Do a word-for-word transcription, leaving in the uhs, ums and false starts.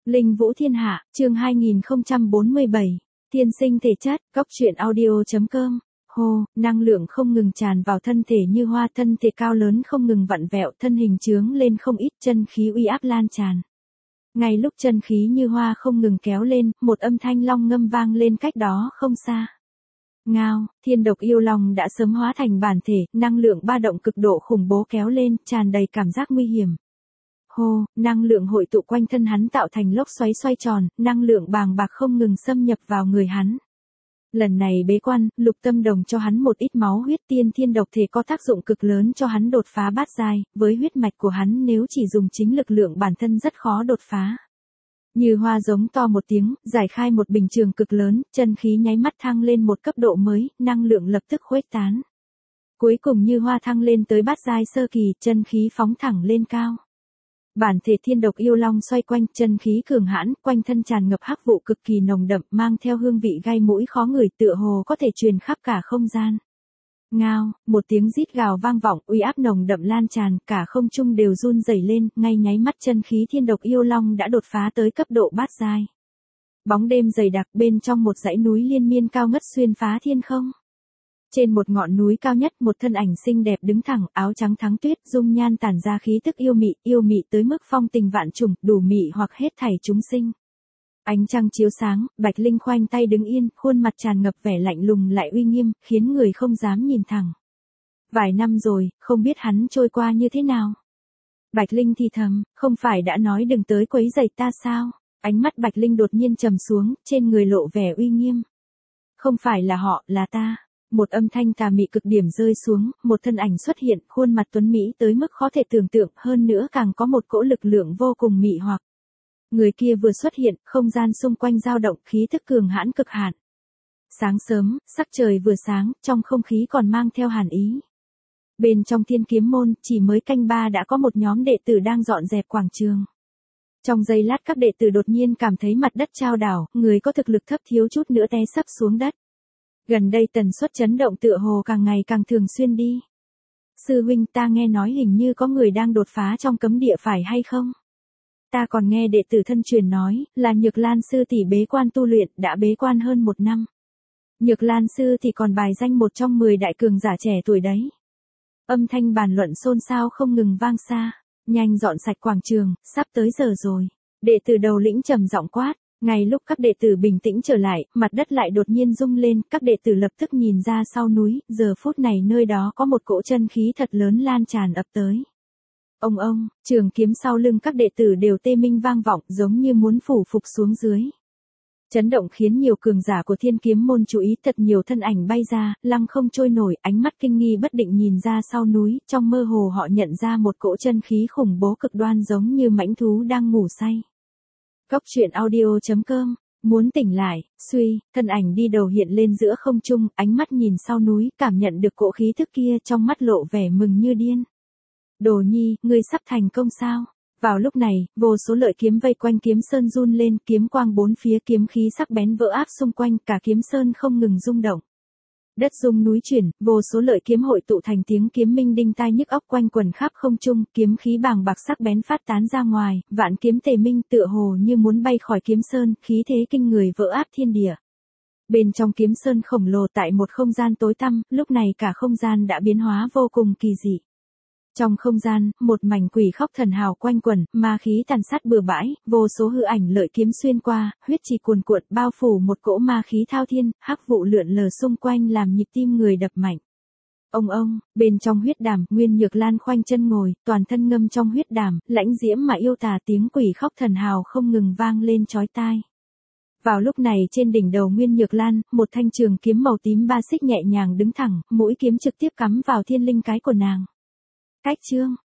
Linh Vũ Thiên Hạ, chương hai nghìn không trăm bốn mươi bảy. Tiên sinh thể chất, góc truyện audio.com. Hô, năng lượng không ngừng tràn vào thân thể Như Hoa, thân thể cao lớn không ngừng vặn vẹo, thân hình trướng lên không ít, chân khí uy áp lan tràn. Ngay lúc chân khí Như Hoa không ngừng kéo lên, một âm thanh long ngâm vang lên cách đó không xa. Ngao, thiên độc yêu long đã sớm hóa thành bản thể, năng lượng ba động cực độ khủng bố kéo lên, tràn đầy cảm giác nguy hiểm. Hô, năng lượng hội tụ quanh thân hắn tạo thành lốc xoáy xoay tròn, năng lượng bàng bạc không ngừng xâm nhập vào người hắn. Lần này bế quan, lục tâm đồng cho hắn một ít máu huyết, tiên thiên độc thể có tác dụng cực lớn cho hắn đột phá bát giai, với huyết mạch của hắn nếu chỉ dùng chính lực lượng bản thân rất khó đột phá. Như Hoa giống to một tiếng, giải khai một bình trường cực lớn, chân khí nháy mắt thăng lên một cấp độ mới, năng lượng lập tức khuếch tán. Cuối cùng Như Hoa thăng lên tới bát giai sơ kỳ, chân khí phóng thẳng lên cao. Bản thể thiên độc yêu long xoay quanh, chân khí cường hãn, quanh thân tràn ngập hắc vụ cực kỳ nồng đậm, mang theo hương vị gai mũi khó ngửi, tựa hồ có thể truyền khắp cả không gian. Ngao, một tiếng rít gào vang vọng, uy áp nồng đậm lan tràn, cả không trung đều run rẩy lên, ngay nháy mắt chân khí thiên độc yêu long đã đột phá tới cấp độ bát giai. Bóng đêm dày đặc, bên trong một dãy núi liên miên cao ngất xuyên phá thiên không. Trên một ngọn núi cao nhất, một thân ảnh xinh đẹp đứng thẳng, áo trắng thắng tuyết, dung nhan tản ra khí tức yêu mị, yêu mị tới mức phong tình vạn trùng, đủ mị hoặc hết thảy chúng sinh. Ánh trăng chiếu sáng, Bạch Linh khoanh tay đứng yên, khuôn mặt tràn ngập vẻ lạnh lùng lại uy nghiêm, khiến người không dám nhìn thẳng. Vài năm rồi, không biết hắn trôi qua như thế nào. Bạch Linh thì thầm, không phải đã nói đừng tới quấy rầy ta sao? Ánh mắt Bạch Linh đột nhiên trầm xuống, trên người lộ vẻ uy nghiêm. Không phải là họ, là ta. Một âm thanh tà mị cực điểm rơi xuống, một thân ảnh xuất hiện, khuôn mặt tuấn mỹ tới mức khó thể tưởng tượng, hơn nữa càng có một cỗ lực lượng vô cùng mị hoặc. Người kia vừa xuất hiện, không gian xung quanh dao động, khí thức cường hãn cực hạn. Sáng sớm, sắc trời vừa sáng, trong không khí còn mang theo hàn ý. Bên trong Thiên Kiếm môn, chỉ mới canh ba đã có một nhóm đệ tử đang dọn dẹp quảng trường. Trong giây lát các đệ tử đột nhiên cảm thấy mặt đất chao đảo, người có thực lực thấp thiếu chút nữa té sấp xuống đất. Gần đây tần suất chấn động tựa hồ càng ngày càng thường xuyên đi. Sư huynh, ta nghe nói hình như có người đang đột phá trong cấm địa phải hay không? Ta còn nghe đệ tử thân truyền nói, là Nhược Lan sư tỷ bế quan tu luyện, đã bế quan hơn một năm. Nhược Lan sư tỷ còn bài danh một trong mười đại cường giả trẻ tuổi đấy. Âm thanh bàn luận xôn xao không ngừng vang xa, nhanh dọn sạch quảng trường, sắp tới giờ rồi. Đệ tử đầu lĩnh trầm giọng quát. Ngay lúc các đệ tử bình tĩnh trở lại, mặt đất lại đột nhiên rung lên, các đệ tử lập tức nhìn ra sau núi, giờ phút này nơi đó có một cỗ chân khí thật lớn lan tràn ập tới. Ông ông, trường kiếm sau lưng các đệ tử đều tê minh vang vọng, giống như muốn phủ phục xuống dưới. Chấn động khiến nhiều cường giả của Thiên Kiếm môn chú ý, thật nhiều thân ảnh bay ra, lăng không trôi nổi, ánh mắt kinh nghi bất định nhìn ra sau núi, trong mơ hồ họ nhận ra một cỗ chân khí khủng bố cực đoan giống như mãnh thú đang ngủ say. Góc truyện audio.com, muốn tỉnh lại, suy, thân ảnh đi đầu hiện lên giữa không trung, ánh mắt nhìn sau núi, cảm nhận được cỗ khí thức kia, trong mắt lộ vẻ mừng như điên. Đồ Nhi, ngươi sắp thành công sao? Vào lúc này, vô số lợi kiếm vây quanh kiếm sơn run lên, kiếm quang bốn phía, kiếm khí sắc bén vỡ áp xung quanh, cả kiếm sơn không ngừng rung động. Đất rung núi chuyển, vô số lợi kiếm hội tụ thành tiếng kiếm minh đinh tai nhức óc quanh quần khắp không trung, kiếm khí bàng bạc sắc bén phát tán ra ngoài, vạn kiếm tề minh tựa hồ như muốn bay khỏi kiếm sơn, khí thế kinh người vỡ áp thiên địa. Bên trong kiếm sơn khổng lồ tại một không gian tối tăm, lúc này cả không gian đã biến hóa vô cùng kỳ dị. Trong không gian, một mảnh quỷ khóc thần hào quanh quẩn, ma khí tàn sát bừa bãi, vô số hư ảnh lợi kiếm xuyên qua, huyết trì cuồn cuộn bao phủ một cỗ ma khí thao thiên, hắc vụ lượn lờ xung quanh làm nhịp tim người đập mạnh. Ông ông, bên trong huyết đàm, Nguyên Nhược Lan khoanh chân ngồi, toàn thân ngâm trong huyết đàm, lãnh diễm mà yêu tà, tiếng quỷ khóc thần hào không ngừng vang lên chói tai. Vào lúc này trên đỉnh đầu Nguyên Nhược Lan, một thanh trường kiếm màu tím ba xích nhẹ nhàng đứng thẳng, mũi kiếm trực tiếp cắm vào thiên linh cái của nàng. Cách chương,